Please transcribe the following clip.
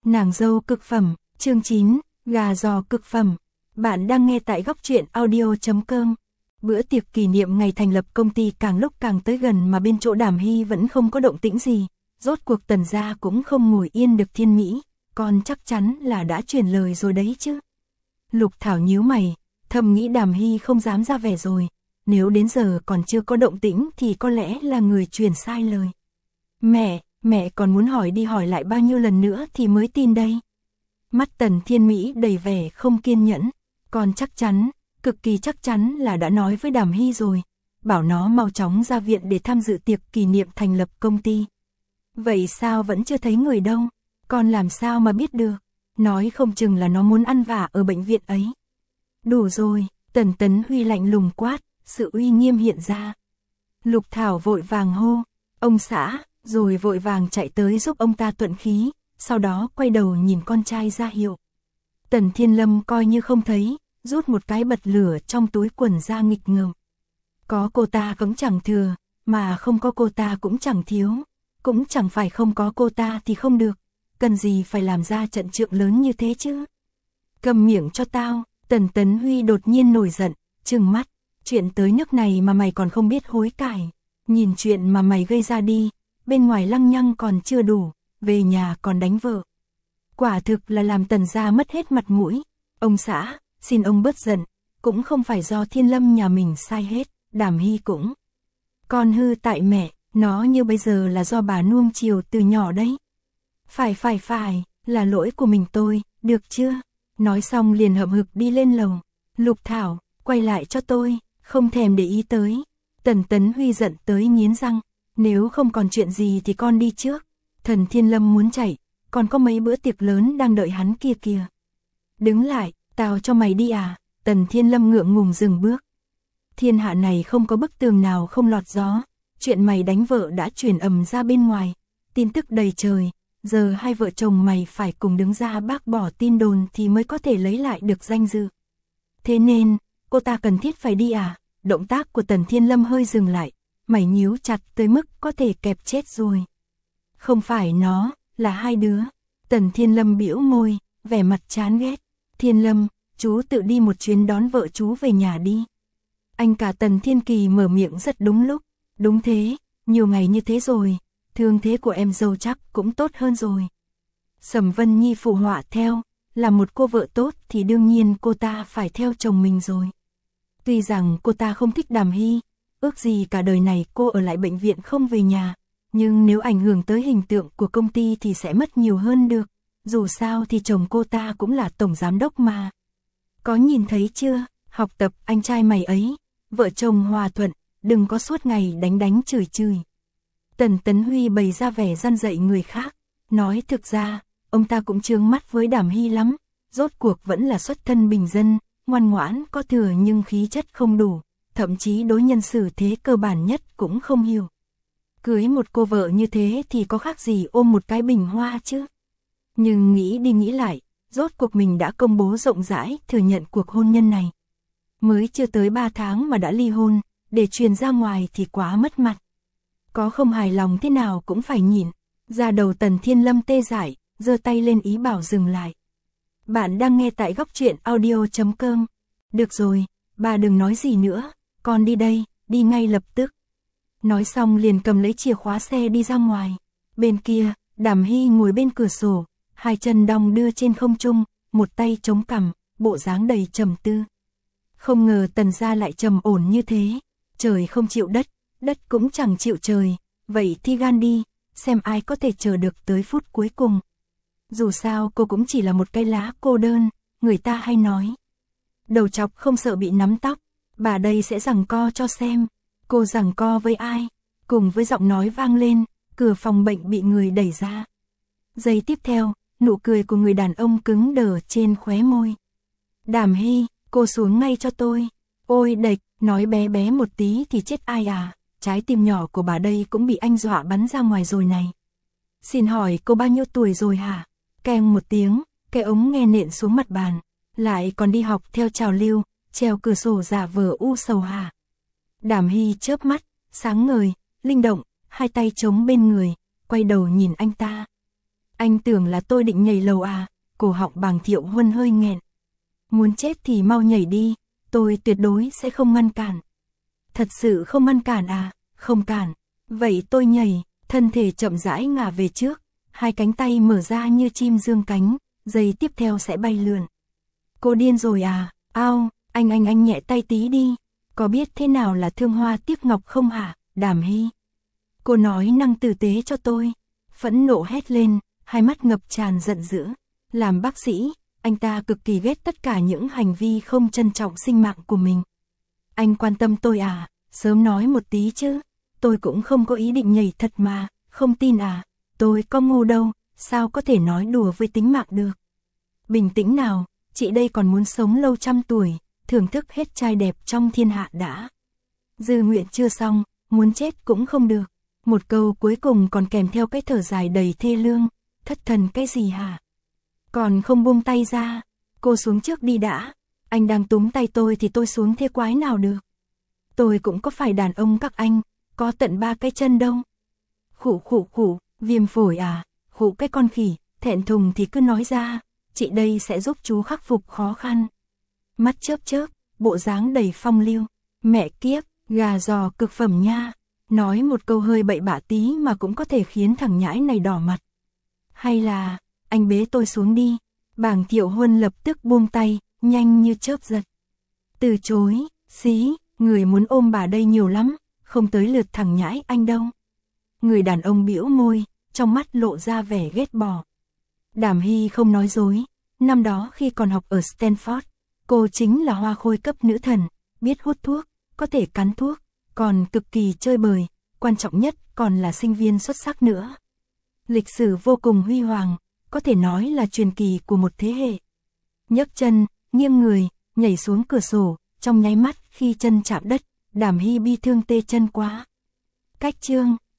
Nàng dâu cực phẩm, chương 9, gà giò cực phẩm. Bạn đang nghe tại góc truyện audio.com. Bữa tiệc kỷ niệm ngày thành lập công ty càng lúc càng tới gần mà bên chỗ Đàm Hy vẫn không có động tĩnh gì. Rốt cuộc Tần gia cũng không ngồi yên được thiên mỹ, còn chắc chắn là đã truyền lời rồi đấy chứ. Lục Thảo nhíu mày, thầm nghĩ Đàm Hy không dám ra vẻ rồi. Nếu đến giờ còn chưa có động tĩnh thì có lẽ là người truyền sai lời. Mẹ còn muốn hỏi đi hỏi lại bao nhiêu lần nữa thì mới tin đây. Mắt Tần Thiên Mỹ đầy vẻ không kiên nhẫn, còn chắc chắn, cực kỳ chắc chắn là đã nói với Đàm Hy rồi, bảo nó mau chóng ra viện để tham dự tiệc kỷ niệm thành lập công ty. Vậy sao vẫn chưa thấy người đâu, con làm sao mà biết được, nói không chừng là nó muốn ăn vạ ở bệnh viện ấy. Đủ rồi, Tần Tấn Huy lạnh lùng quát, sự uy nghiêm hiện ra. Lục Thảo vội vàng hô, ông xã, rồi vội vàng chạy tới giúp ông ta tuận khí, sau đó quay đầu nhìn con trai ra hiệu. Tần Thiên Lâm coi như không thấy, rút một cái bật lửa trong túi quần ra nghịch ngợm. Có cô ta cũng chẳng thừa, mà không có cô ta cũng chẳng thiếu, cũng chẳng phải không có cô ta thì không được, cần gì phải làm ra trận trượng lớn như thế chứ. Cầm miệng cho tao, Tần Tấn Huy đột nhiên nổi giận, trừng mắt, chuyện tới nước này mà mày còn không biết hối cải, nhìn chuyện mà mày gây ra đi, bên ngoài lăng nhăng còn chưa đủ, về nhà còn đánh vợ. Quả thực là làm Tần gia mất hết mặt mũi. Ông xã, xin ông bớt giận, cũng không phải do Thiên Lâm nhà mình sai hết, Đàm Hy cũng. Con hư tại mẹ, nó như bây giờ là do bà nuông chiều từ nhỏ đấy. Phải, là lỗi của mình tôi, được chưa? Nói xong liền hậm hực đi lên lầu. Lục Thảo, quay lại cho tôi, không thèm để ý tới. Tần Tấn Huy giận tới nghiến răng, nếu không còn chuyện gì thì con đi trước. Thần Thiên Lâm muốn chạy, còn có mấy bữa tiệc lớn đang đợi hắn kia kìa. Đứng lại, tao cho mày đi à? Tần Thiên Lâm ngượng ngùng dừng bước. Thiên hạ này không có bức tường nào không lọt gió, chuyện mày đánh vợ đã truyền ầm ra bên ngoài, tin tức đầy trời, giờ hai vợ chồng mày phải cùng đứng ra bác bỏ tin đồn thì mới có thể lấy lại được danh dự. Thế nên, cô ta cần thiết phải đi à? Động tác của Tần Thiên Lâm hơi dừng lại, mày nhíu chặt tới mức có thể kẹp chết rồi. Không phải nó, là hai đứa. Tần Thiên Lâm bĩu môi, vẻ mặt chán ghét. Thiên Lâm, chú tự đi một chuyến đón vợ chú về nhà đi. Anh cả Tần Thiên Kỳ mở miệng rất đúng lúc. Đúng thế, nhiều ngày như thế rồi, thương thế của em dâu chắc cũng tốt hơn rồi. Sầm Vân Nhi phụ họa theo, là một cô vợ tốt thì đương nhiên cô ta phải theo chồng mình rồi. Tuy rằng cô ta không thích Đàm Hy, ước gì cả đời này cô ở lại bệnh viện không về nhà, nhưng nếu ảnh hưởng tới hình tượng của công ty thì sẽ mất nhiều hơn được, dù sao thì chồng cô ta cũng là tổng giám đốc mà. Có nhìn thấy chưa, học tập anh trai mày ấy, vợ chồng hòa thuận, đừng có suốt ngày đánh chửi. Tần Tấn Huy bày ra vẻ răn dạy người khác, nói thực ra, ông ta cũng chướng mắt với Đàm Hy lắm, rốt cuộc vẫn là xuất thân bình dân, ngoan ngoãn có thừa nhưng khí chất không đủ, thậm chí đối nhân xử thế cơ bản nhất cũng không hiểu. Cưới một cô vợ như thế thì có khác gì ôm một cái bình hoa chứ. Nhưng nghĩ đi nghĩ lại, rốt cuộc mình đã công bố rộng rãi thừa nhận cuộc hôn nhân này. Mới chưa tới 3 tháng mà đã ly hôn, để truyền ra ngoài thì quá mất mặt. Có không hài lòng thế nào cũng phải nhịn. Da đầu Tần Thiên Lâm tê dại, giơ tay lên ý bảo dừng lại. Bạn đang nghe tại góc truyện audio.com. Được rồi, bà đừng nói gì nữa, con đi đây, đi ngay lập tức. Nói xong liền cầm lấy chìa khóa xe đi ra ngoài. Bên kia, Đàm Hy ngồi bên cửa sổ, hai chân đong đưa trên không trung, một tay chống cằm, bộ dáng đầy trầm tư. Không ngờ Tần gia lại trầm ổn như thế, trời không chịu đất, đất cũng chẳng chịu trời, vậy thì gan đi, xem ai có thể chờ được tới phút cuối cùng. Dù sao cô cũng chỉ là một cây lá cô đơn, người ta hay nói. Đầu chọc không sợ bị nắm tóc, bà đây sẽ giằng co cho xem. Cô giằng co với ai? Cùng với giọng nói vang lên, cửa phòng bệnh bị người đẩy ra. Giây tiếp theo, nụ cười của người đàn ông cứng đờ trên khóe môi. Đàm Hy, cô xuống ngay cho tôi. Ôi đệch, nói bé bé một tí thì chết ai à, trái tim nhỏ của bà đây cũng bị anh dọa bắn ra ngoài rồi này. Xin hỏi cô bao nhiêu tuổi rồi hả? Keng một tiếng, cái ống nghe nện xuống mặt bàn. Lại còn đi học theo trào lưu, treo cửa sổ giả vờ u sầu hả? Đàm Hy chớp mắt, sáng ngời, linh động, hai tay chống bên người, quay đầu nhìn anh ta. Anh tưởng là tôi định nhảy lầu à? Cổ họng Bàng Thiệu Huân hơi nghẹn. Muốn chết thì mau nhảy đi, tôi tuyệt đối sẽ không ngăn cản. Thật sự không ngăn cản à? Không cản. Vậy tôi nhảy, thân thể chậm rãi ngả về trước, hai cánh tay mở ra như chim dương cánh, giây tiếp theo sẽ bay lượn. Cô điên rồi à? Ao, anh nhẹ tay tí đi. Có biết thế nào là thương hoa tiếc ngọc không hả, Đàm Hy? Cô nói năng tử tế cho tôi. Phẫn nộ hét lên, hai mắt ngập tràn giận dữ. Làm bác sĩ, anh ta cực kỳ ghét tất cả những hành vi không trân trọng sinh mạng của mình. Anh quan tâm tôi à? Sớm nói một tí chứ. Tôi cũng không có ý định nhảy thật mà, không tin à? Tôi có ngu đâu, sao có thể nói đùa với tính mạng được. Bình tĩnh nào, chị đây còn muốn sống lâu trăm tuổi, thưởng thức hết trai đẹp trong thiên hạ đã. Dư nguyện chưa xong, muốn chết cũng không được. Một câu cuối cùng còn kèm theo cái thở dài đầy thê lương. Thất thần cái gì hả? Còn không buông tay ra. Cô xuống trước đi đã. Anh đang túm tay tôi thì tôi xuống thế quái nào được. Tôi cũng có phải đàn ông các anh, có tận 3 cái chân đâu. Khụ, viêm phổi à? Khụ cái con khỉ, thẹn thùng thì cứ nói ra, chị đây sẽ giúp chú khắc phục khó khăn. Mắt chớp chớp, bộ dáng đầy phong lưu. Mẹ kiếp, gà giò cực phẩm nha. Nói một câu hơi bậy bạ tí mà cũng có thể khiến thằng nhãi này đỏ mặt. Hay là, anh bế tôi xuống đi. Bàng Thiệu Huân lập tức buông tay, nhanh như chớp giật. Từ chối, xí, người muốn ôm bà đây nhiều lắm, không tới lượt thằng nhãi anh đâu. Người đàn ông bĩu môi, trong mắt lộ ra vẻ ghét bỏ. Đàm Hy không nói dối, năm đó khi còn học ở Stanford, cô chính là hoa khôi cấp nữ thần, biết hút thuốc, có thể cắn thuốc, còn cực kỳ chơi bời, quan trọng nhất còn là sinh viên xuất sắc nữa. Lịch sử vô cùng huy hoàng, có thể nói là truyền kỳ của một thế hệ. Nhấc chân, nghiêng người, nhảy xuống cửa sổ, trong nháy mắt khi chân chạm đất, Đàm Hy bi thương tê chân quá. Cách chương